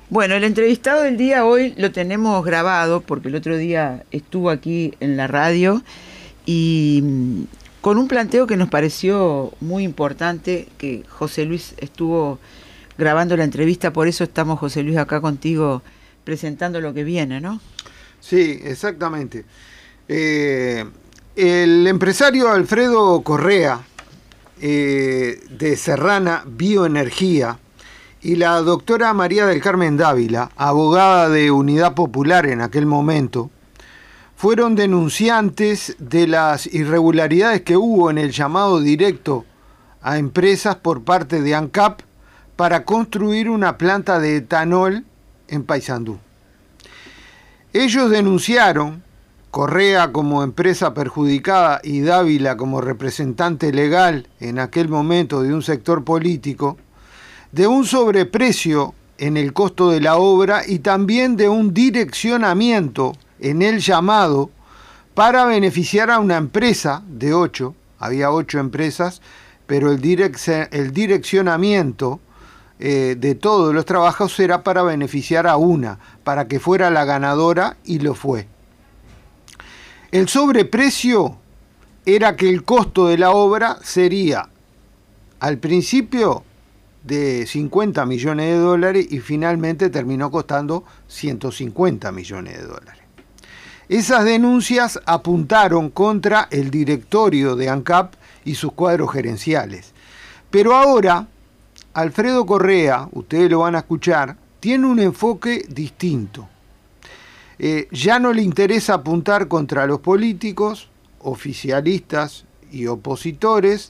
Bueno, el entrevistado del día hoy lo tenemos grabado porque el otro día estuvo aquí en la radio y con un planteo que nos pareció muy importante, que José Luis estuvo grabando la entrevista, por eso estamos, José Luis, acá contigo presentando lo que viene, ¿no? Sí, exactamente. El empresario Alfredo Correa, de Serrana Bioenergía, y la doctora María del Carmen Dávila, abogada de Unidad Popular en aquel momento, fueron denunciantes de las irregularidades que hubo en el llamado directo a empresas por parte de ANCAP para construir una planta de etanol en Paysandú. Ellos denunciaron, Correa como empresa perjudicada y Dávila como representante legal en aquel momento de un sector político, de un sobreprecio en el costo de la obra y también de un direccionamiento en el llamado para beneficiar a una empresa de 8, había 8 empresas, pero el direccionamiento de todos los trabajos era para beneficiar a una, para que fuera la ganadora, y lo fue. El sobreprecio era que el costo de la obra sería, al principio, de 50 millones de dólares y finalmente terminó costando 150 millones de dólares. Esas denuncias apuntaron contra el directorio de ANCAP y sus cuadros gerenciales. Pero ahora, Alfredo Correa, ustedes lo van a escuchar, tiene un enfoque distinto. Ya no le interesa apuntar contra los políticos, oficialistas y opositores,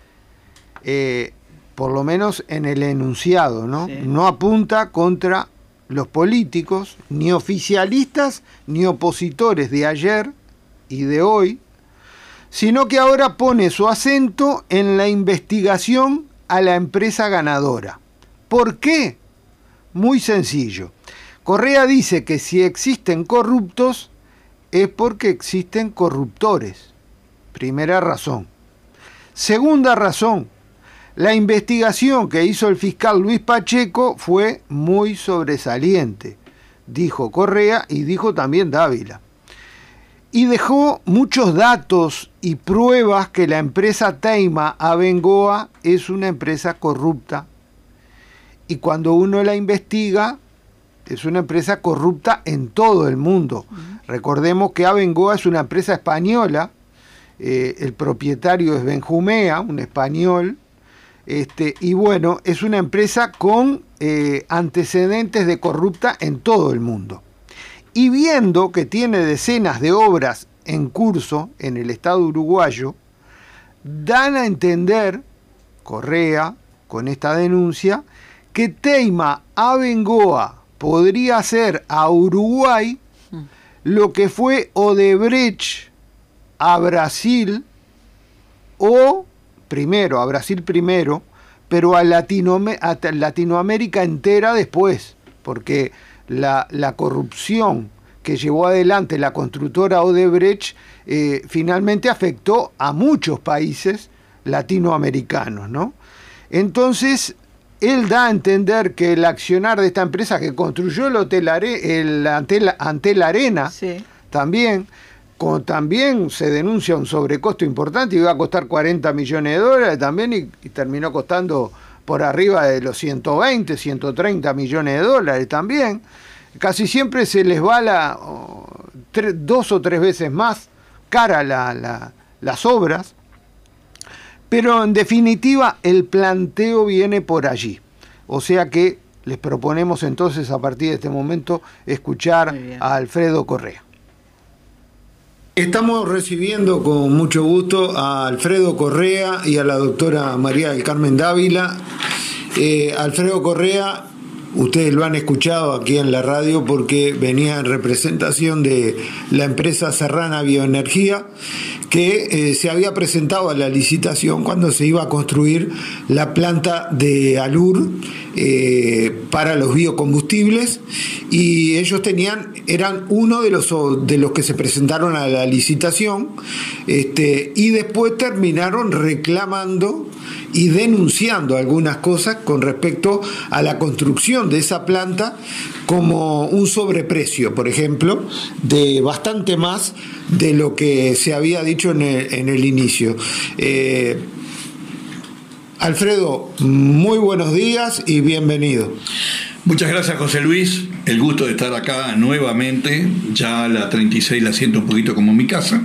por lo menos en el enunciado, ¿no? Sí. No apunta contra los políticos, ni oficialistas, ni opositores de ayer y de hoy, sino que ahora pone su acento en la investigación a la empresa ganadora. ¿Por qué? Muy sencillo. Correa dice que si existen corruptos es porque existen corruptores. Primera razón. Segunda razón. La investigación que hizo el fiscal Luis Pacheco fue muy sobresaliente, dijo Correa y dijo también Dávila. Y dejó muchos datos y pruebas que la empresa Teima Abengoa es una empresa corrupta. Y cuando uno la investiga, es una empresa corrupta en todo el mundo. Recordemos que Abengoa es una empresa española, el propietario es Benjumea, un español. Y bueno, es una empresa con antecedentes de corrupta en todo el mundo. Y viendo que tiene decenas de obras en curso en el Estado uruguayo, dan a entender, Correa, con esta denuncia, que Teima Abengoa podría hacer a Uruguay lo que fue Odebrecht a Brasil, o primero, a Brasil primero, pero a Latinoamérica entera después, porque la corrupción que llevó adelante la constructora Odebrecht finalmente afectó a muchos países latinoamericanos, ¿no? Entonces, él da a entender que el accionar de esta empresa que construyó el Antel Arena, sí, también se denuncia un sobrecosto importante y iba a costar 40 millones de dólares también y terminó costando por arriba de los 120, 130 millones de dólares también. Casi siempre se les va 2 o 3 veces más cara las obras, pero en definitiva el planteo viene por allí. O sea que les proponemos entonces a partir de este momento escuchar a Alfredo Correa. Estamos recibiendo con mucho gusto a Alfredo Correa y a la doctora María del Carmen Dávila. Alfredo Correa, ustedes lo han escuchado aquí en la radio porque venía en representación de la empresa Serrana Bioenergía, que se había presentado a la licitación cuando se iba a construir la planta de Alur para los biocombustibles, y ellos eran uno de los que se presentaron a la licitación, y después terminaron reclamando y denunciando algunas cosas con respecto a la construcción de esa planta, como un sobreprecio, por ejemplo, de bastante más de lo que se había dicho en el inicio. Alfredo, muy buenos días y bienvenido. Muchas gracias, José Luis. El gusto de estar acá nuevamente. Ya la 36 la siento un poquito como mi casa.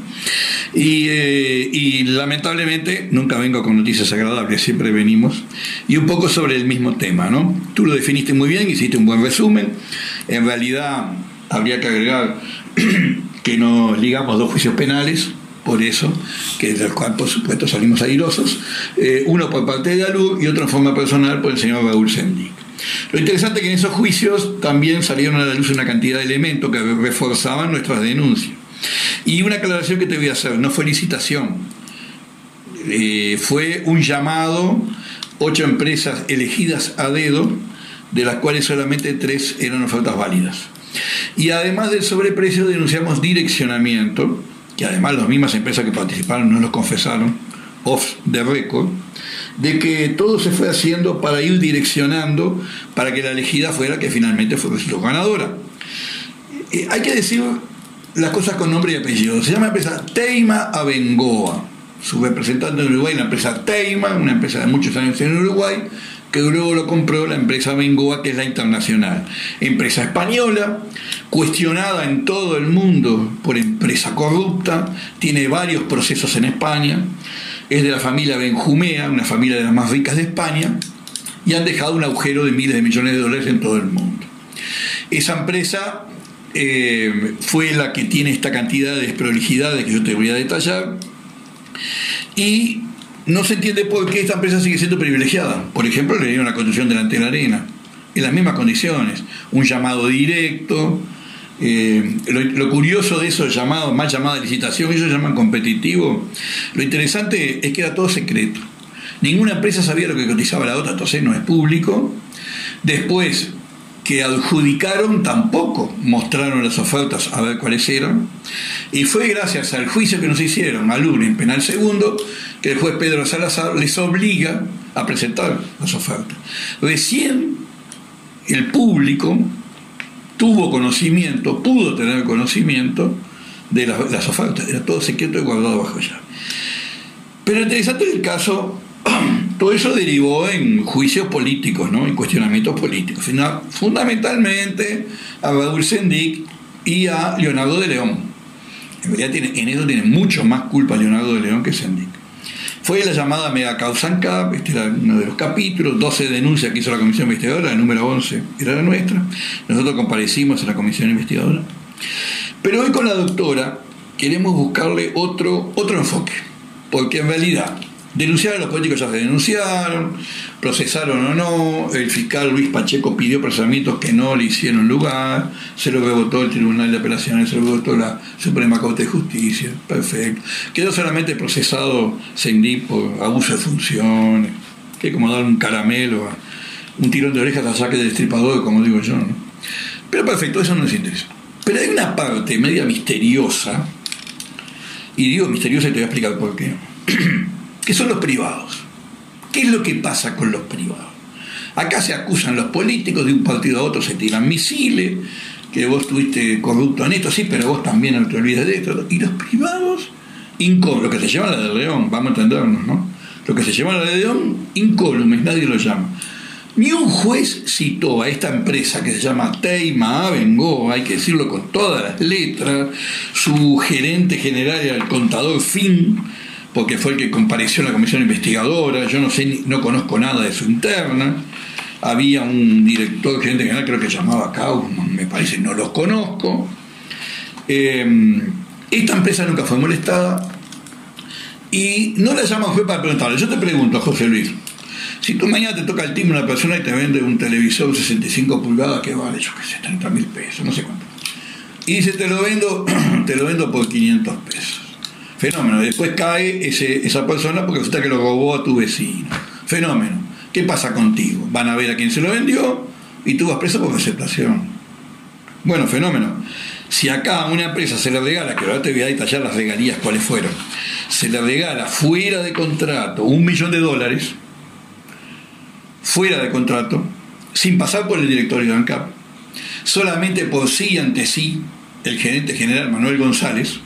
Y lamentablemente nunca vengo con noticias agradables, siempre venimos. Y un poco sobre el mismo tema, ¿no? Tú lo definiste muy bien, hiciste un buen resumen. En realidad habría que agregar que nos ligamos 2 juicios penales, por eso, que de los cuales por supuesto salimos airosos. Uno por parte de ALUR y otro en forma personal por el señor Raúl Sendic. Lo interesante es que en esos juicios también salieron a la luz una cantidad de elementos que reforzaban nuestras denuncias. Y una aclaración que te voy a hacer, no fue licitación, fue un llamado, 8 empresas elegidas a dedo, de las cuales solamente 3 eran ofertas válidas. Y además del sobreprecio denunciamos direccionamiento, que además las mismas empresas que participaron no los confesaron, off the record, de que todo se fue haciendo para ir direccionando para que la elegida fuera que finalmente fue ganadora. Hay que decir las cosas con nombre y apellido. Se llama empresa Teima Abengoa. Su representante en Uruguay, la empresa Teima, una empresa de muchos años en Uruguay, que luego lo compró la empresa Abengoa, que es la internacional. Empresa española, cuestionada en todo el mundo por empresa corrupta, tiene varios procesos en España. Es de la familia Benjumea, una familia de las más ricas de España, y han dejado un agujero de miles de millones de dólares en todo el mundo. Esa empresa fue la que tiene esta cantidad de desprolijidades que yo te voy a detallar, y no se entiende por qué esta empresa sigue siendo privilegiada. Por ejemplo, le dieron la construcción delante de la arena, en las mismas condiciones, un llamado directo. Lo curioso de esos llamados, más llamada licitación, ellos llaman competitivo, lo interesante es que era todo secreto. Ninguna empresa sabía lo que cotizaba la otra, entonces no es público. Después que adjudicaron, tampoco mostraron las ofertas a ver cuáles eran. Y fue gracias al juicio que nos hicieron al UR en penal segundo que el juez Pedro Salazar les obliga a presentar las ofertas. Recién el público tuvo conocimiento, pudo tener conocimiento de las ofertas. Era todo secreto y guardado bajo llave. Pero lo interesante del caso, todo eso derivó en juicios políticos, ¿no? En cuestionamientos políticos. Fundamentalmente a Raúl Sendic y a Leonardo de León. En realidad en eso tiene mucho más culpa Leonardo de León que Sendic. Fue la llamada mega causa ANCAP, este era uno de los capítulos, 12 denuncias que hizo la comisión investigadora, la número 11 era la nuestra. Nosotros comparecimos en la comisión investigadora. Pero hoy con la doctora queremos buscarle otro enfoque, porque en realidad denunciar a los políticos ya se denunciaron, procesaron o no, el fiscal Luis Pacheco pidió procesamientos que no le hicieron lugar, se lo rebotó el Tribunal de Apelaciones, se lo rebotó la Suprema Corte de Justicia, perfecto. Quedó solamente procesado Sendic por abuso de funciones, que es como dar un caramelo, un tirón de orejas a saque del destripador, como digo yo, ¿no? Pero perfecto, eso no nos interesa. Pero hay una parte media misteriosa, y digo misteriosa y te voy a explicar por qué, que son los privados. ¿Qué es lo que pasa con los privados? Acá se acusan los políticos, de un partido a otro se tiran misiles, que vos estuviste corrupto en esto, sí, pero vos también no te olvides de esto. Y los privados, lo que se llama la de León, vamos a entendernos, ¿no? Lo que se llama la de León, incólumes, nadie lo llama. Ni un juez citó a esta empresa que se llama Teima Abengoa, hay que decirlo con todas las letras, su gerente general era el contador Fin, porque fue el que compareció en la comisión investigadora. Yo no sé, no conozco nada de su interna. Había un director gerente general, creo que se llamaba Kaufman, me parece, no los conozco. Esta empresa nunca fue molestada y no la llaman juez para preguntarle. Yo te pregunto, José Luis, si tú mañana te toca el timbre una persona y te vende un televisor 65 pulgadas que vale, yo qué sé, 30.000 pesos, no sé cuánto, y dice, te lo vendo por 500 pesos. Fenómeno. Después cae esa persona porque resulta que lo robó a tu vecino. Fenómeno. ¿Qué pasa contigo? Van a ver a quién se lo vendió y tú vas preso por receptación. Bueno, fenómeno. Si acá a una empresa se le regala, que ahora te voy a detallar las regalías cuáles fueron, se le regala fuera de contrato $1 millón, fuera de contrato, sin pasar por el directorio de ANCAP, solamente por sí y ante sí, el gerente general Manuel González.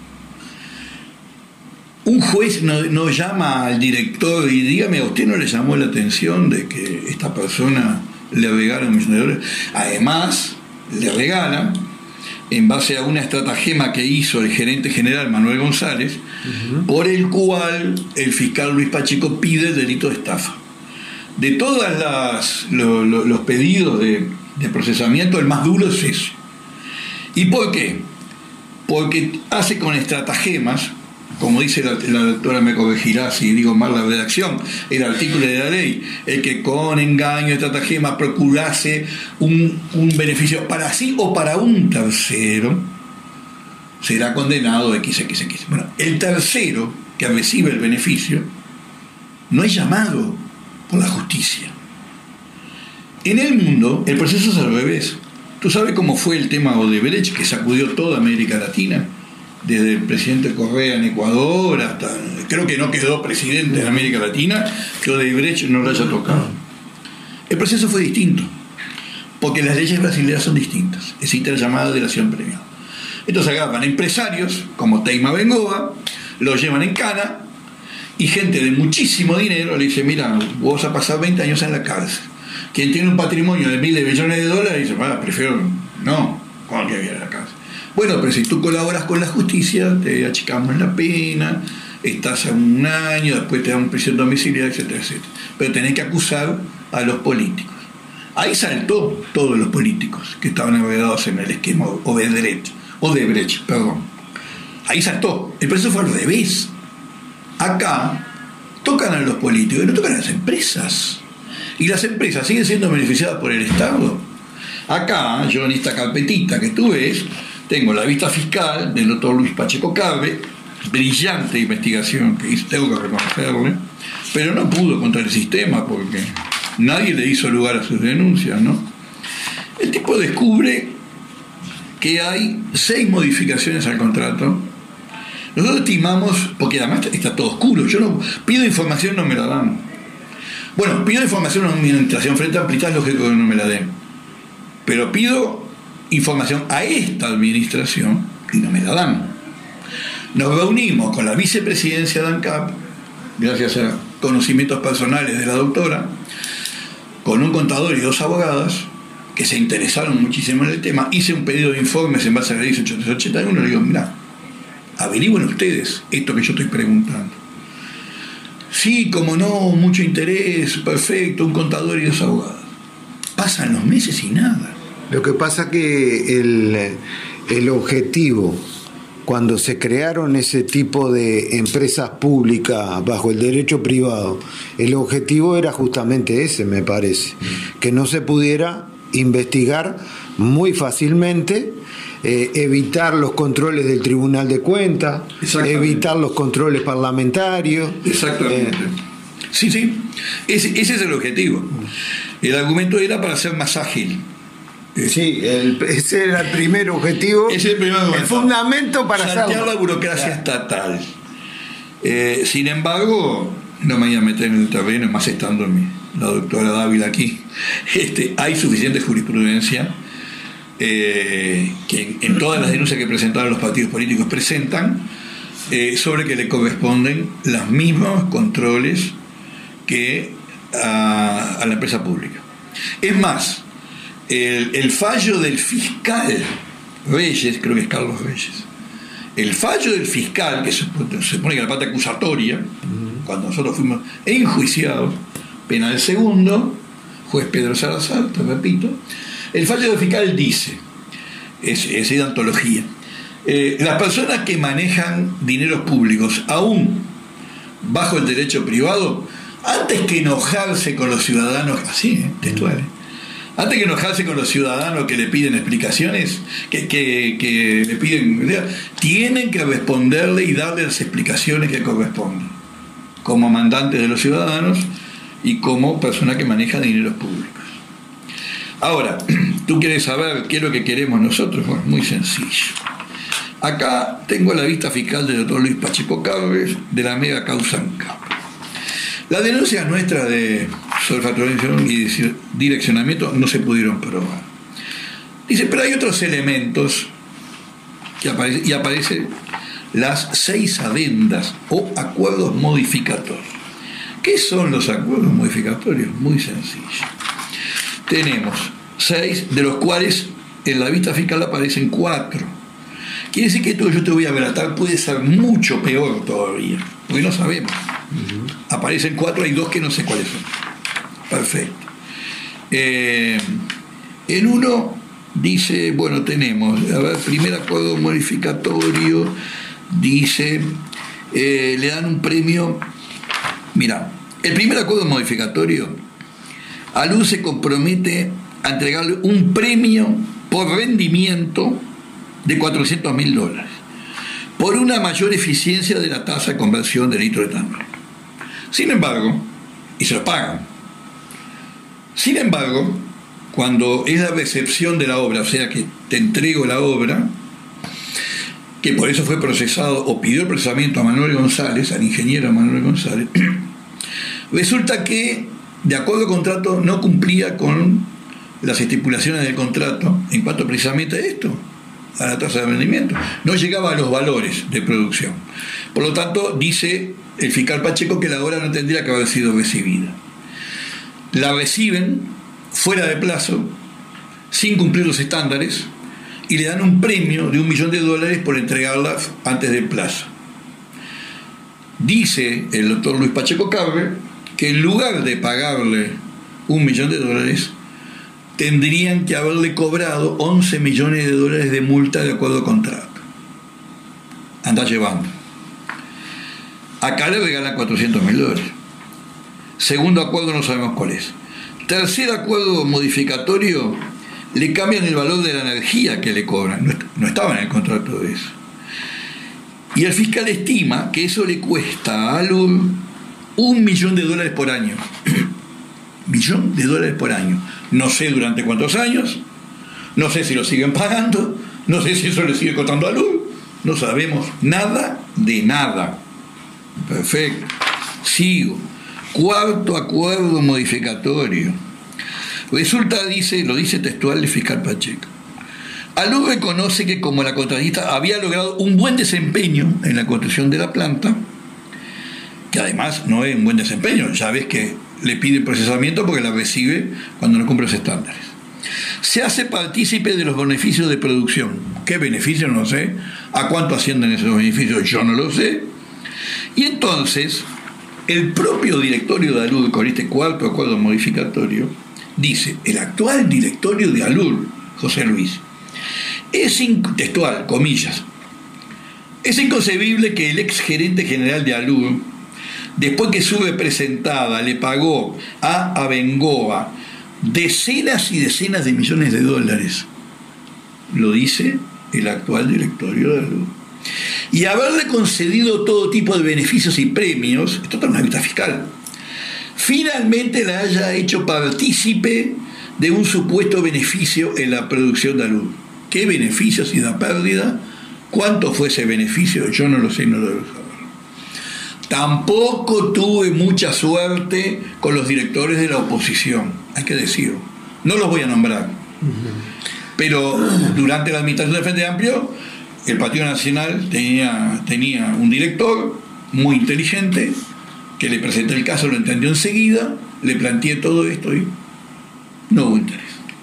Un juez no llama al director y dígame, ¿a usted no le llamó la atención de que esta persona le regala $1 millón? Además, le regala en base a una estratagema que hizo el gerente general Manuel González, por el cual el fiscal Luis Pacheco pide el delito de estafa. De todos los pedidos de procesamiento, el más duro es eso. ¿Y por qué? Porque hace con estratagemas, como dice la doctora, me corregirá si digo mal la redacción, el artículo de la ley, el que con engaño, estratagema, procurase un beneficio para sí o para un tercero, será condenado XXX. Bueno, el tercero que recibe el beneficio no es llamado por la justicia. En el mundo, el proceso es al revés. ¿Tú sabes cómo fue el tema Odebrecht, que sacudió toda América Latina? Desde el presidente Correa en Ecuador hasta, creo que no quedó presidente en América Latina que Odebrecht no lo haya tocado. El proceso fue distinto, porque las leyes brasileñas son distintas. Existe la llamada delación premiada. Entonces agarran empresarios como Teima Bengoa, los llevan en cana, y gente de muchísimo dinero le dice, mira, vos vas a pasar 20 años en la cárcel. Quien tiene un patrimonio de miles de millones de dólares dice, prefiero no, ¿cómo que viene a la cárcel? Bueno, pero si tú colaboras con la justicia, te achicamos la pena, estás a 1 año, después te dan prisión domiciliaria, etcétera, etcétera. Pero tenés que acusar a los políticos. Ahí saltó todos los políticos que estaban enredados en el esquema Odebrecht. Ahí saltó. El proceso fue al revés. Acá tocan a los políticos y no tocan a las empresas. Y las empresas siguen siendo beneficiadas por el Estado. Acá, yo en esta carpetita que tú ves, tengo la vista fiscal del doctor Luis Pacheco Carve, brillante investigación que hizo, tengo que reconocerle, pero no pudo contra el sistema porque nadie le hizo lugar a sus denuncias, ¿no? El tipo descubre que hay 6 modificaciones al contrato. Nosotros estimamos, porque además está todo oscuro, yo no pido información, no me la dan. Bueno, pido información a una administración frente a amplitud, es lógico que no me la den. Pero pido información a esta administración y no me la dan. Nos reunimos con la vicepresidencia de ANCAP, gracias a conocimientos personales de la doctora, con un contador y 2 abogadas que se interesaron muchísimo en el tema. Hice un pedido de informes en base a la ley 881 y le digo, mirá, averigüen ustedes esto que yo estoy preguntando. Sí, como no, mucho interés, perfecto, un contador y 2 abogadas. Pasan los meses y nada. Lo que pasa que el objetivo, cuando se crearon ese tipo de empresas públicas bajo el derecho privado, el objetivo era justamente ese, me parece, que no se pudiera investigar muy fácilmente, evitar los controles del Tribunal de Cuentas, evitar los controles parlamentarios. Exactamente. Sí, ese es el objetivo. El argumento era para ser más ágil. Sí, ese era el primer objetivo. Es el primer argumento. El fundamento para saltear la burocracia estatal. Sin embargo, no me voy a meter en el terreno, más estando la doctora Dávila aquí. Hay suficiente jurisprudencia que en todas las denuncias que presentaron los partidos políticos presentan sobre que le corresponden los mismos controles que a la empresa pública. Es más, el fallo del fiscal Reyes, creo que es Carlos Reyes, el fallo del fiscal, que se supone que la parte acusatoria, cuando nosotros fuimos enjuiciados, penal segundo, juez Pedro Salazar, te repito, el fallo del fiscal dice, es de antología, las personas que manejan dineros públicos, aún bajo el derecho privado, antes que enojarse con los ciudadanos, así, textuales, antes que enojarse con los ciudadanos que le piden explicaciones, que le piden, tienen que responderle y darle las explicaciones que corresponden, como mandantes de los ciudadanos y como persona que maneja dineros públicos. Ahora, ¿tú quieres saber qué es lo que queremos nosotros? Bueno, muy sencillo. Acá tengo la vista fiscal del doctor Luis Pacheco Carves de la mega causa ANCAP. Las denuncias nuestras sobrefacturación y direccionamiento no se pudieron probar. Dice, pero hay otros elementos que aparecen las 6 adendas o acuerdos modificatorios. ¿Qué son los acuerdos modificatorios? Muy sencillo. Tenemos 6, de los cuales en la vista fiscal aparecen 4. Quiere decir que esto que yo te voy a relatar puede ser mucho peor todavía, porque no sabemos. Aparecen 4, hay 2 que no sé cuáles son. Perfecto. En uno dice, bueno, tenemos, a ver, primer acuerdo modificatorio, dice, le dan un premio. Mira, el primer acuerdo modificatorio, ALUR se compromete a entregarle un premio por rendimiento de $400.000 por una mayor eficiencia de la tasa de conversión de litro de etanol. Sin embargo, y se lo pagan. Sin embargo, cuando es la recepción de la obra, o sea que te entrego la obra, que por eso fue procesado o pidió el procesamiento a Manuel González, al ingeniero Manuel González, resulta que, de acuerdo al contrato, no cumplía con las estipulaciones del contrato en cuanto precisamente a esto, a la tasa de rendimiento. No llegaba a los valores de producción. Por lo tanto, dice el fiscal Pacheco que la obra no tendría que haber sido recibida. La reciben fuera de plazo, sin cumplir los estándares, y le dan un premio de $1 millón por entregarla antes del plazo. Dice el doctor Luis Pacheco Carver que en lugar de pagarle $1 millón, tendrían que haberle cobrado $11 millones de multa de acuerdo al contrato. Anda llevando. Acá le regalan $400.000. Segundo acuerdo, no sabemos cuál es. Tercer acuerdo modificatorio, le cambian el valor de la energía que le cobran. No estaba en el contrato de eso. Y el fiscal estima que eso le cuesta a ALUR $1 millón por año. $1 millón por año. No sé durante cuántos años, no sé si lo siguen pagando, no sé si eso le sigue costando a ALUR, no sabemos nada de nada. Perfecto. Sigo. Cuarto acuerdo modificatorio. Resulta, lo dice textual el fiscal Pacheco. ALUR reconoce que como la contratista había logrado un buen desempeño en la construcción de la planta, que además no es un buen desempeño, ya ves que le pide procesamiento porque la recibe cuando no cumple los estándares. Se hace partícipe de los beneficios de producción. ¿Qué beneficios? No sé. ¿A cuánto ascienden esos beneficios? Yo no lo sé. Y entonces, el propio directorio de ALUR, con este cuarto acuerdo modificatorio, dice, el actual directorio de ALUR, José Luis, es textual, comillas, es inconcebible que el ex gerente general de ALUR, después que su representada le pagó a Abengoa decenas y decenas de millones de dólares, lo dice el actual directorio de ALUR, y haberle concedido todo tipo de beneficios y premios, esto está en una vista fiscal, finalmente la haya hecho partícipe de un supuesto beneficio en la producción de ALUR. ¿Qué beneficios y da pérdida? ¿Cuánto fue ese beneficio? Yo no lo sé, no lo debo saber. Tampoco tuve mucha suerte con los directores de la oposición, hay que decirlo. No los voy a nombrar. Pero durante la administración del Frente Amplio, el Partido Nacional tenía un director muy inteligente que le presenté el caso, lo entendió enseguida, le planteé todo esto y no hubo interés.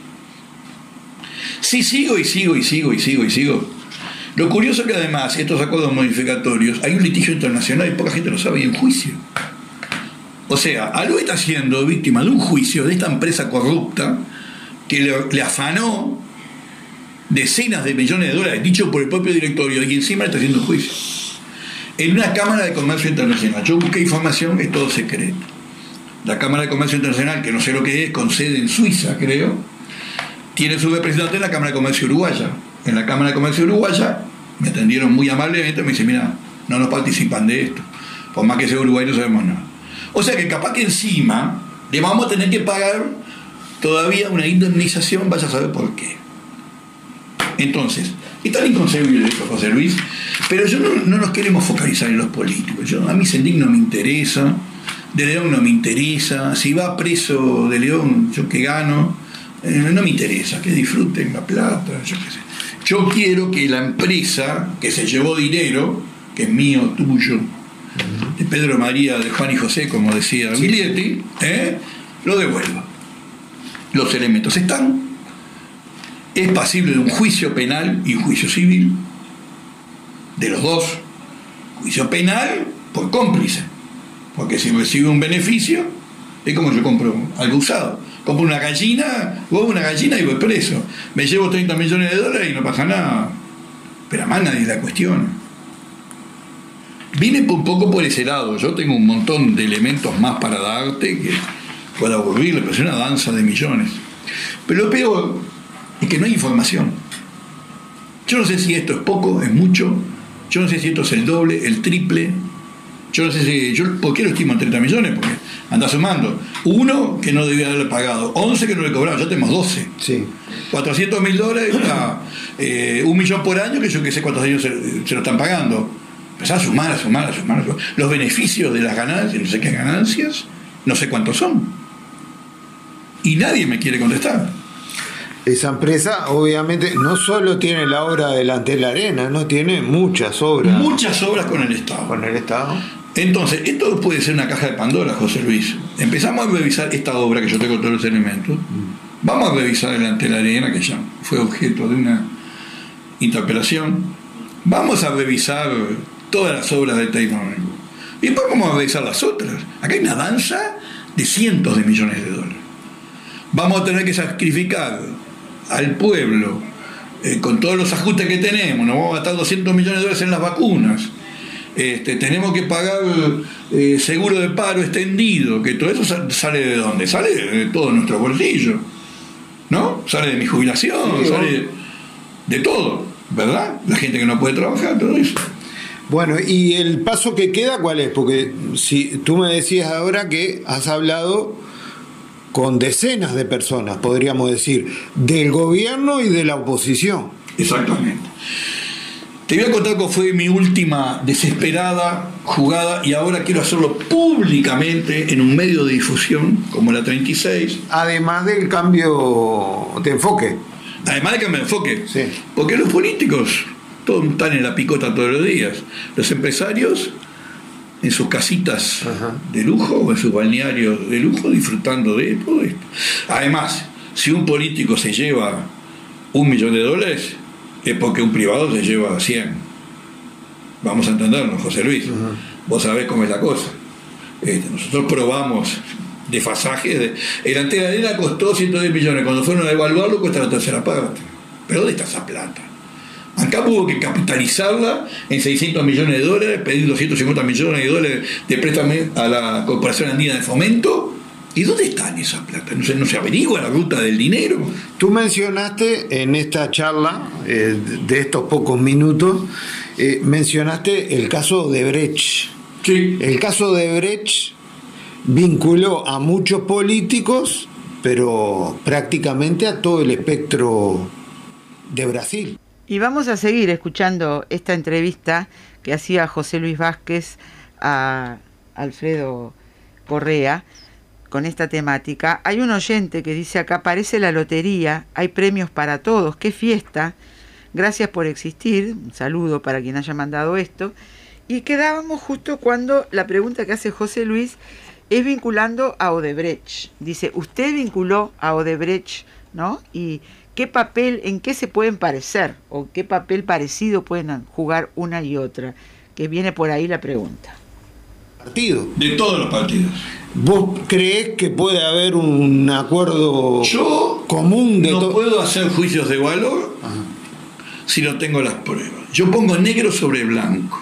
Sí, sigo. Lo curioso es que además estos acuerdos modificatorios, hay un litigio internacional y poca gente lo sabe, y en juicio. O sea, ALUR está siendo víctima de un juicio de esta empresa corrupta que le afanó decenas de millones de dólares, dicho por el propio directorio, y encima le está haciendo juicio. En una Cámara de Comercio Internacional. Yo busqué información, es todo secreto. La Cámara de Comercio Internacional, que no sé lo que es, con sede en Suiza, creo, tiene su representante en la Cámara de Comercio Uruguaya. En la Cámara de Comercio Uruguaya me atendieron muy amablemente, me dicen, mira, no nos participan de esto. Por más que sea Uruguay, no sabemos nada. O sea que capaz que encima le vamos a tener que pagar todavía una indemnización, vaya a saber por qué. Entonces, es tan inconcebible esto, José Luis, pero yo no nos queremos focalizar en los políticos. A mí Sendik no me interesa, De León no me interesa. Si va preso De León, yo que gano, no me interesa. Que disfruten la plata, yo qué sé. Yo quiero que la empresa que se llevó dinero, que es mío, tuyo, de Pedro María, de Juan y José, como decía Miglietti, lo devuelva. Los elementos están. Es pasible de un juicio penal y un juicio civil, de los dos. Juicio penal por cómplice, porque si recibe un beneficio, es como yo compro algo usado. Compro una gallina, huevo una gallina y voy preso. Me llevo 30 millones de dólares y no pasa nada. Pero además nadie la cuestiona. Vine un poco por ese lado. Yo tengo un montón de elementos más para darte que pueda aburrirle, pero es una danza de millones. Pero lo peor es que no hay información. Yo no sé si esto es poco, es mucho. Yo no sé si esto es el doble, el triple. Yo no sé si... ¿Por qué lo estimo en 30 millones? Porque anda sumando. 1 que no debía haberle pagado, 11 que no le cobraron, ya tenemos 12. Sí. $400.000 a 1 millón por año, que yo que sé cuántos años se lo están pagando. Empezá a sumar. Los beneficios de las ganancias, no sé qué ganancias, no sé cuántos son. Y nadie me quiere contestar. Esa empresa obviamente no solo tiene la obra delante de la arena, no tiene muchas obras. Muchas obras con el Estado. Con el Estado. Entonces, esto puede ser una caja de Pandora, José Luis. Empezamos a revisar esta obra, que yo tengo todos los elementos. Vamos a revisar delante de la arena, que ya fue objeto de una interpelación. Vamos a revisar todas las obras de Taylor. Y después vamos a revisar las otras. Acá hay una danza de cientos de millones de dólares. Vamos a tener que sacrificar al pueblo con todos los ajustes que tenemos. Nos vamos a gastar 200 millones de dólares en las vacunas. Tenemos que pagar seguro de paro extendido, que todo eso sale de dónde, sale de todo nuestro bolsillo, ¿no? Sale de mi jubilación, sí, sale de todo, ¿verdad? La gente que no puede trabajar, todo eso. Bueno, ¿y el paso que queda cuál es? Porque si tú me decías ahora que has hablado con decenas de personas, podríamos decir, del gobierno y de la oposición. Exactamente. Te voy a contar cuál fue mi última desesperada jugada, y ahora quiero hacerlo públicamente en un medio de difusión como la 36. Además del cambio de enfoque. Además del cambio de enfoque. Sí. Porque los políticos todos están en la picota todos los días. Los empresarios en sus casitas de lujo o en sus balnearios de lujo disfrutando de todo esto. Además, si un político se lleva $1 millón, es porque un privado se lleva 100. Vamos a entendernos, José Luis. Vos sabés cómo es la cosa. Nosotros probamos desfasajes. El Ante la Arena costó 110 millones. Cuando fueron a evaluarlo, cuesta la tercera parte. ¿Pero dónde está esa plata? Acá hubo que capitalizarla en $600 millones, pedir $250 millones de préstamo a la Corporación Andina de Fomento. ¿Y dónde están esas plata? No se averigua la ruta del dinero. Tú mencionaste en esta charla, de estos pocos minutos, mencionaste el caso de Brecht. Sí. El caso de Brecht vinculó a muchos políticos, pero prácticamente a todo el espectro de Brasil. Y vamos a seguir escuchando esta entrevista que hacía José Luis Vázquez a Alfredo Correa con esta temática. Hay un oyente que dice acá: parece la lotería, hay premios para todos, qué fiesta, gracias por existir, un saludo para quien haya mandado esto. Y quedábamos justo cuando la pregunta que hace José Luis es vinculando a Odebrecht. Dice, usted vinculó a Odebrecht, ¿no? Y ¿qué papel, en qué se pueden parecer o qué papel parecido pueden jugar una y otra? Que viene por ahí la pregunta. Partido. De todos los partidos. ¿Vos creés que puede haber un acuerdo común de no puedo hacer juicios de valor si no tengo las pruebas. Yo pongo negro sobre blanco.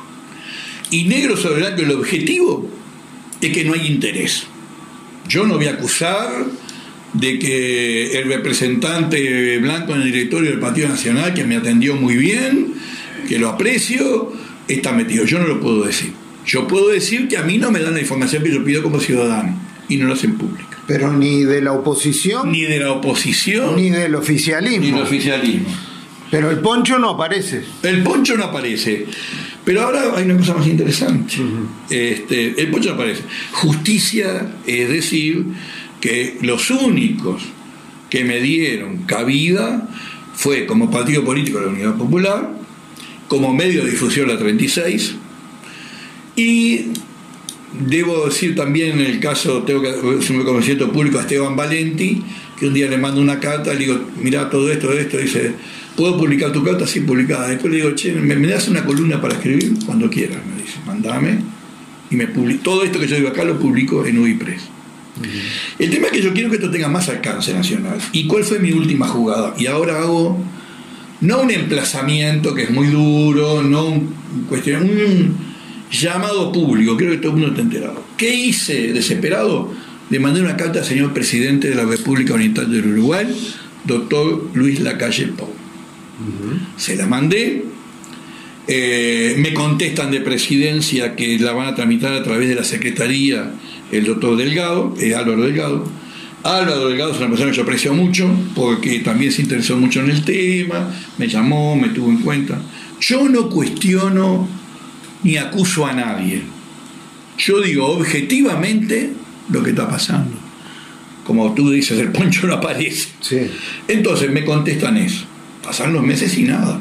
Y negro sobre blanco, el objetivo es que no hay interés. Yo no voy a acusar de que el representante blanco en el directorio del Partido Nacional, que me atendió muy bien, que lo aprecio, está metido. Yo no lo puedo decir. Yo puedo decir que a mí no me dan la información que yo pido como ciudadano y no la hacen pública. Pero ni de la oposición. Ni de la oposición. Ni del oficialismo. Ni del oficialismo. Pero el poncho no aparece. El poncho no aparece. Pero ahora hay una cosa más interesante. El Pocho aparece. Justicia es decir que los únicos que me dieron cabida fue como partido político de la Unidad Popular, como medio de difusión la 36, y debo decir también en el caso, tengo que hacer un reconocimiento público a Esteban Valenti, que un día le mando una carta, le digo, mirá todo esto, dice, ¿puedo publicar tu carta? Sí, publicada. Después le digo, che, ¿me das una columna para escribir? Cuando quieras, me dice, mandame, y me publico. Todo esto que yo digo acá lo publico en UIPRES. El tema es que yo quiero que esto tenga más alcance nacional. ¿Y cuál fue mi última jugada? Y ahora hago, no un emplazamiento que es muy duro, no un llamado público, creo que todo el mundo está enterado. ¿Qué hice desesperado? Le mandé una carta al señor presidente de la República Oriental del Uruguay, doctor Luis Lacalle Pou. Se la mandé, me contestan de presidencia que la van a tramitar a través de la secretaría el doctor Delgado, Álvaro Delgado. Álvaro Delgado es una persona que yo aprecio mucho porque también se interesó mucho en el tema, me llamó, me tuvo en cuenta. Yo no cuestiono ni acuso a nadie. Yo digo objetivamente lo que está pasando. Como tú dices, el poncho no aparece. Sí. Entonces me contestan eso. Pasan los meses y nada.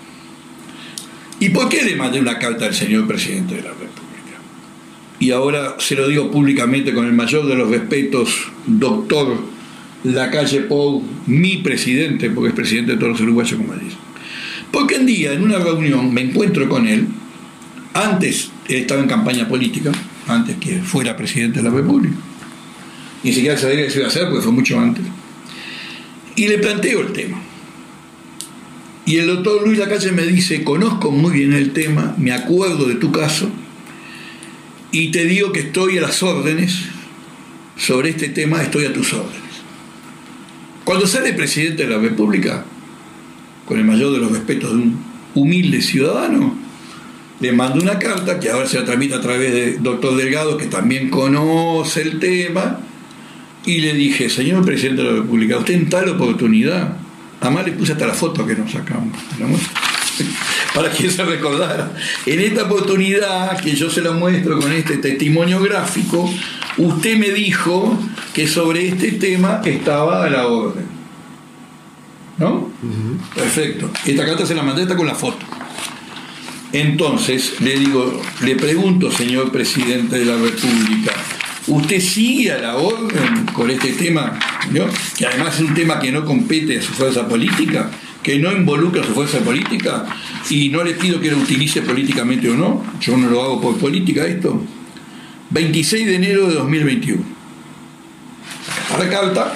¿Y por qué le mandé una carta al señor presidente de la República? Y ahora se lo digo públicamente con el mayor de los respetos, doctor Lacalle Pou, mi presidente, porque es presidente de todos los uruguayos, como dice. Porque un día, en una reunión, me encuentro con él. Antes él estaba en campaña política, antes que fuera presidente de la República. Ni siquiera sabía que se iba a hacer, porque fue mucho antes. Y le planteo el tema. Y el doctor Luis Lacalle me dice, conozco muy bien el tema, me acuerdo de tu caso, y te digo que estoy a las órdenes, sobre este tema estoy a tus órdenes. Cuando sale presidente de la República, con el mayor de los respetos de un humilde ciudadano, le mando una carta que ahora se la tramita a través del doctor Delgado, que también conoce el tema, y le dije, señor presidente de la República, usted en tal oportunidad, además le puse hasta la foto que nos sacamos, para que se recordara, en esta oportunidad que yo se la muestro con este testimonio gráfico, usted me dijo que sobre este tema estaba a la orden, ¿no? Perfecto, esta carta se la mandé, está con la foto. Entonces le digo, le pregunto, señor presidente de la República, ¿usted sigue a la orden con este tema, ¿no? Que además es un tema que no compete a su fuerza política, que no involucra a su fuerza política, y no le pido que lo utilice políticamente o no, yo no lo hago por política esto? 26 de enero de 2021. A la carta,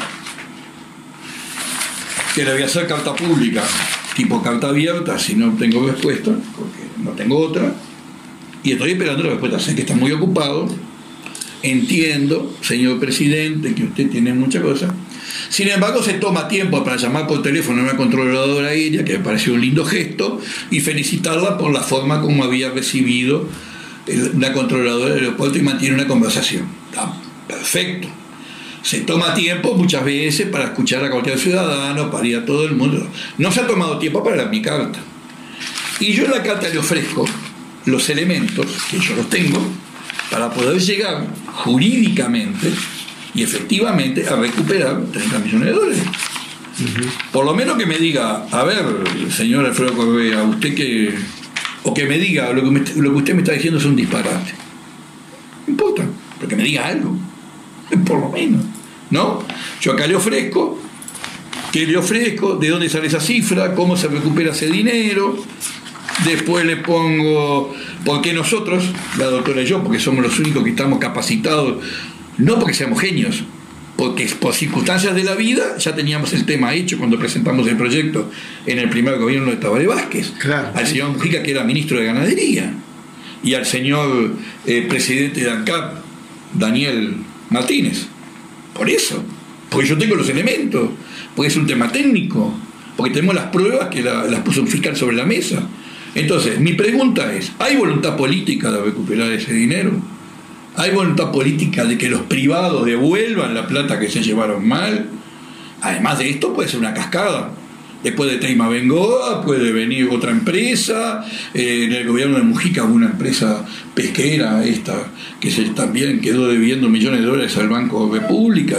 que le voy a hacer carta pública, tipo carta abierta, si no tengo respuesta, porque no tengo otra, y estoy esperando la respuesta. Sé que está muy ocupado, entiendo, señor presidente, que usted tiene muchas cosas. Sin embargo, se toma tiempo para llamar por teléfono a una controladora aérea, que me pareció un lindo gesto, y felicitarla por la forma como había recibido la controladora del aeropuerto y mantiene una conversación. Está perfecto. Se toma tiempo muchas veces para escuchar a cualquier ciudadano, para ir a todo el mundo. No se ha tomado tiempo para mi carta. Y yo en la carta le ofrezco los elementos, que yo los tengo, para poder llegar jurídicamente y efectivamente a recuperar 30 millones de dólares. Por lo menos que me diga, a ver, señor Alfredo Correa, usted que... o que me diga, lo que usted me está diciendo es un disparate. No importa, pero que me diga algo. Por lo menos, ¿no? Yo acá le ofrezco, ¿qué le ofrezco? ¿De dónde sale esa cifra? ¿Cómo se recupera ese dinero? Después le pongo, porque nosotros, la doctora y yo, porque somos los únicos que estamos capacitados, no porque seamos genios, porque por circunstancias de la vida ya teníamos el tema hecho cuando presentamos el proyecto en el primer gobierno de Tabaré Vázquez, claro. Al señor Mujica, que era ministro de Ganadería, y al señor presidente de ANCAP, Daniel Martínez. Por eso, porque yo tengo los elementos, porque es un tema técnico, porque tenemos las pruebas que las puso un fiscal sobre la mesa. Entonces, mi pregunta es, ¿hay voluntad política de recuperar ese dinero? ¿Hay voluntad política de que los privados devuelvan la plata que se llevaron mal? Además de esto, puede ser una cascada. Después de Teima Bengoa puede venir otra empresa. En el gobierno de Mujica hubo una empresa pesquera que también quedó debiendo millones de dólares al Banco República.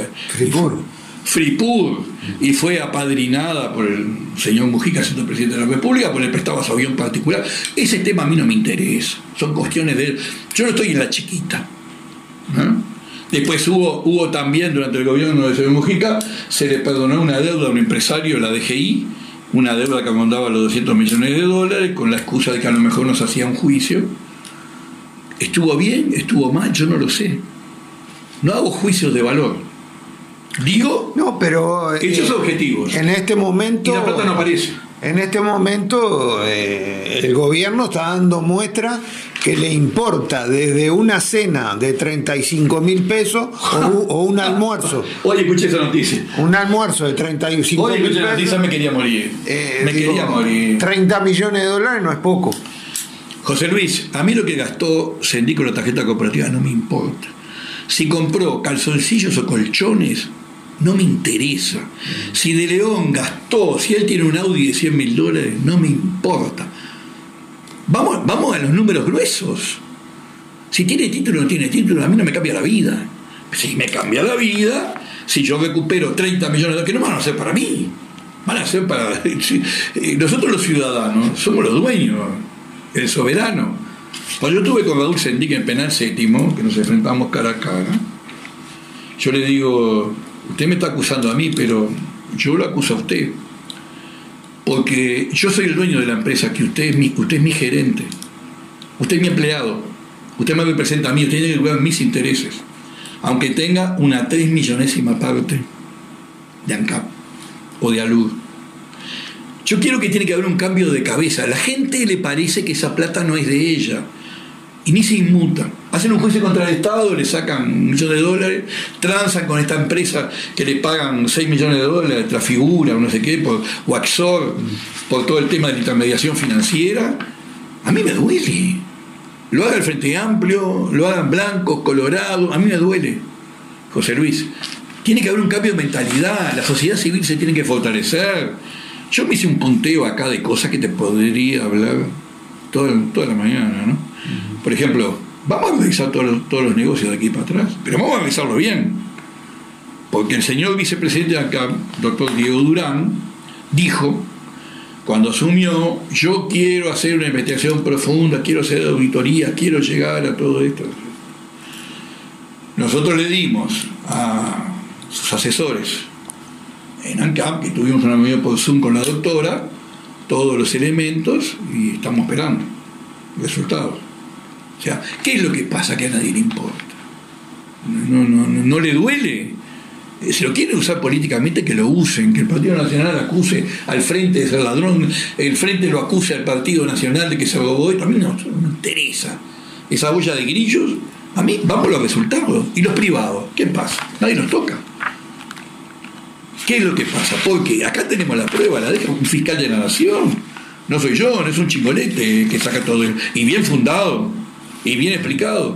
Fripur, y fue apadrinada por el señor Mujica siendo presidente de la República, porque le prestaba su avión particular. Ese tema a mí no me interesa, son cuestiones de... Yo no estoy en la chiquita, ¿no? Después hubo también, durante el gobierno del señor Mujica, se le perdonó una deuda a un empresario, la DGI, una deuda que rondaba los 200 millones de dólares, con la excusa de que a lo mejor nos hacía un juicio. ¿Estuvo bien? ¿Estuvo mal? Yo no lo sé. No hago juicios de valor. Digo, no, pero hechos objetivos. En este momento... Y la plata no aparece. En este momento el gobierno está dando muestra que le importa desde una cena de 35.000 pesos o un almuerzo. Hoy escuché esa noticia. Un almuerzo de 35.000 pesos. Hoy escuché esa noticia, me quería morir. Quería morir. 30 millones de dólares no es poco. José Luis, a mí lo que gastó Sendí con la tarjeta cooperativa no me importa. Si compró calzoncillos o colchones, no me interesa. Si De León gastó, si él tiene un Audi de $100.000, no me importa. Vamos a los números gruesos. Si tiene título o no tiene título, a mí no me cambia la vida. Si me cambia la vida, si yo recupero 30 millones de dólares, que no van a ser para mí, van a ser para... Nosotros los ciudadanos somos los dueños, el soberano. Cuando yo estuve con Raúl Sendí en penal séptimo, que nos enfrentamos cara a cara, yo le digo... Usted me está acusando a mí, pero yo lo acuso a usted. Porque yo soy el dueño de la empresa, que usted es mi gerente. Usted es mi empleado. Usted me representa a mí, usted tiene que cuidar mis intereses. Aunque tenga una 3.000.000ª parte de ANCAP o de ALUR. Yo quiero que tiene que haber un cambio de cabeza. A la gente le parece que esa plata no es de ella. Y ni se inmuta. Hacen un juicio contra el Estado, le sacan $1 millón, transan con esta empresa que le pagan $6 millones, Trafigura, o no sé qué, o Axor, por todo el tema de la intermediación financiera. A mí me duele. Lo haga el Frente Amplio, lo hagan blancos, colorados, a mí me duele. José Luis, tiene que haber un cambio de mentalidad, la sociedad civil se tiene que fortalecer. Yo me hice un punteo acá de cosas que te podría hablar toda la mañana, ¿no? Por ejemplo, vamos a revisar todos los negocios de aquí para atrás, pero vamos a revisarlo bien, porque el señor vicepresidente de acá, doctor Diego Durán, dijo, cuando asumió, yo quiero hacer una investigación profunda, quiero hacer auditoría, quiero llegar a todo esto. Nosotros le dimos a sus asesores en ANCAP, que tuvimos una reunión por Zoom con la doctora, todos los elementos, y estamos esperando resultados. O sea, ¿qué es lo que pasa que a nadie le importa? No le duele. Si lo quieren usar políticamente, que lo usen, que el Partido Nacional acuse al Frente de ser ladrón, el Frente lo acuse al Partido Nacional de que se robó esto. A mí no me interesa. Esa olla de grillos, a mí vamos a los resultados. Y los privados, ¿qué pasa? Nadie nos toca. ¿Qué es lo que pasa? Porque acá tenemos la prueba, la deja un fiscal de la Nación. No soy yo, no es un chingolete que saca todo. Y bien fundado. Y bien explicado.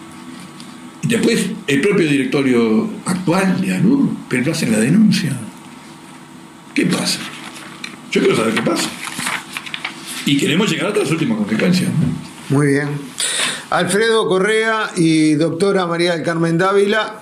Y después el propio directorio actual de ALUR, pero no hacen la denuncia. ¿Qué pasa? Yo quiero saber qué pasa. Y queremos llegar hasta las últimas consecuencias, ¿no? Muy bien. Alfredo Correa y doctora María del Carmen Dávila,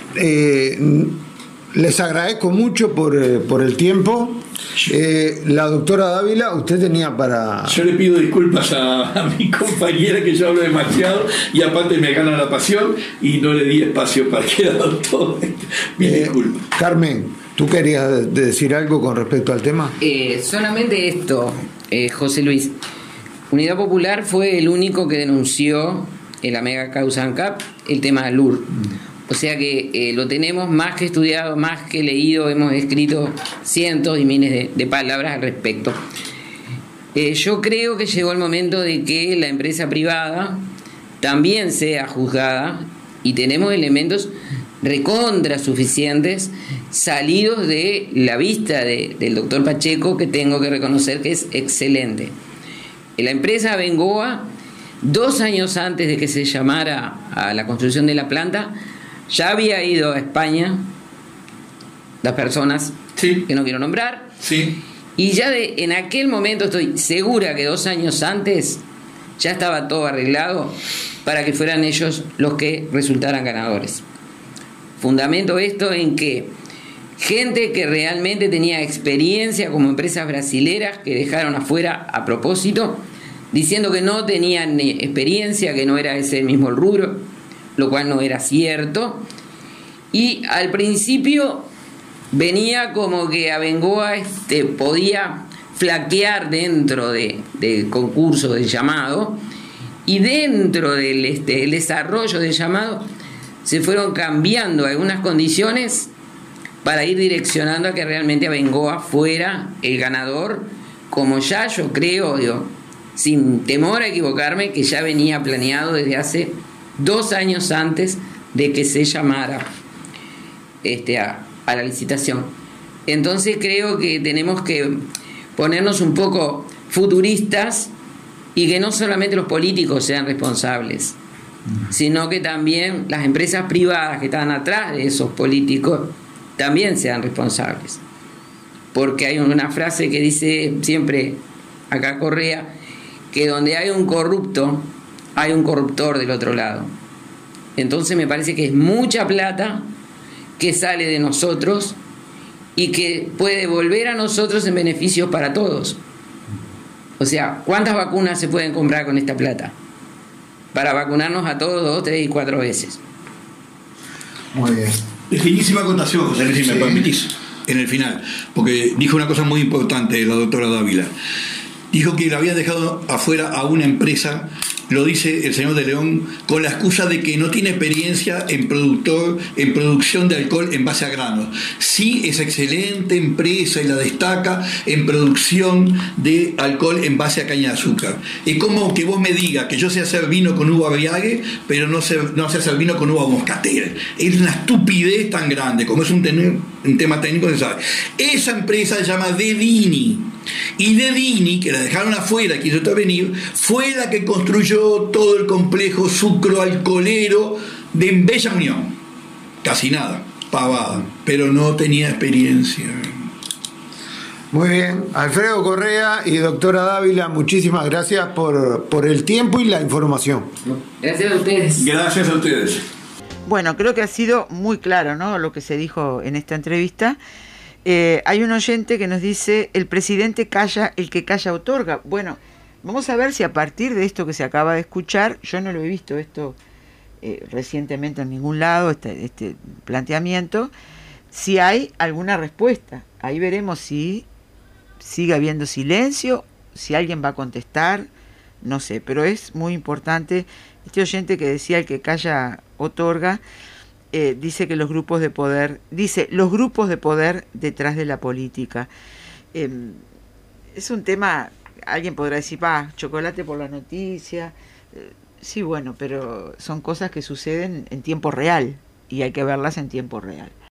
les agradezco mucho por el tiempo. La doctora Dávila, usted tenía para... Yo le pido disculpas a mi compañera, que yo hablo demasiado y aparte me gana la pasión y no le di espacio para que la doctora... Disculpas. Carmen, ¿tú querías decir algo con respecto al tema? Solamente esto, José Luis. Unidad Popular fue el único que denunció en la mega causa ANCAP el tema de ALUR. O sea que lo tenemos más que estudiado, más que leído, hemos escrito cientos y miles de palabras al respecto. Yo creo que llegó el momento de que la empresa privada también sea juzgada y tenemos elementos recontra suficientes salidos de la vista del doctor Pacheco, que tengo que reconocer que es excelente. La empresa Bengoa, 2 años antes de que se llamara a la construcción de la planta, ya había ido a España, las personas sí, que no quiero nombrar, sí, Y ya en aquel momento estoy segura que 2 años antes ya estaba todo arreglado para que fueran ellos los que resultaran ganadores. Fundamento esto en que gente que realmente tenía experiencia, como empresas brasileras que dejaron afuera a propósito, diciendo que no tenían experiencia, que no era ese mismo el rubro, lo cual no era cierto. Y al principio venía como que Abengoa podía flaquear dentro del concurso del llamado, y dentro del el desarrollo del llamado se fueron cambiando algunas condiciones para ir direccionando a que realmente Abengoa fuera el ganador, como ya yo creo, sin temor a equivocarme, que ya venía planeado desde hace 2 años antes de que se llamara a la licitación. Entonces creo que tenemos que ponernos un poco futuristas y que no solamente los políticos sean responsables, sino que también las empresas privadas que están atrás de esos políticos también sean responsables. Porque hay una frase que dice siempre acá Correa, que donde hay un corrupto, hay un corruptor del otro lado. Entonces me parece que es mucha plata que sale de nosotros y que puede volver a nosotros en beneficios para todos. O sea, ¿cuántas vacunas se pueden comprar con esta plata? Para vacunarnos a todos 2, 3 y 4 veces. Muy bien. Pequeñísima acotación, José Luis, si me permitís, en el final, porque dijo una cosa muy importante la doctora Dávila. Dijo que le habían dejado afuera a una empresa, lo dice el señor de León, con la excusa de que no tiene experiencia en producción de alcohol en base a granos. Sí, es excelente empresa y la destaca en producción de alcohol en base a caña de azúcar. Es como que vos me digas que yo sé hacer vino con uva Briague, pero no sé hacer vino con uva Moscatel. Es una estupidez tan grande, como es un tema técnico, se sabe. Esa empresa se llama Dedini. Y Dedini, que la dejaron afuera, quiso intervenir, fue la que construyó todo el complejo sucroalcoholero de Bella Unión. Casi nada, pavada, pero no tenía experiencia. Muy bien, Alfredo Correa y doctora Dávila, muchísimas gracias por el tiempo y la información. Gracias a ustedes. Gracias a ustedes. Bueno, creo que ha sido muy claro, ¿no?, lo que se dijo en esta entrevista. Hay un oyente que nos dice: el presidente calla, el que calla otorga. Bueno, vamos a ver si a partir de esto que se acaba de escuchar, yo no lo he visto esto recientemente en ningún lado, este planteamiento, si hay alguna respuesta. Ahí veremos si sigue habiendo silencio, si alguien va a contestar, no sé, pero es muy importante. Este oyente que decía: el que calla otorga, dice que los grupos de poder detrás de la política. Es un tema, alguien podrá decir: chocolate por la noticia. Sí, bueno, pero son cosas que suceden en tiempo real y hay que verlas en tiempo real.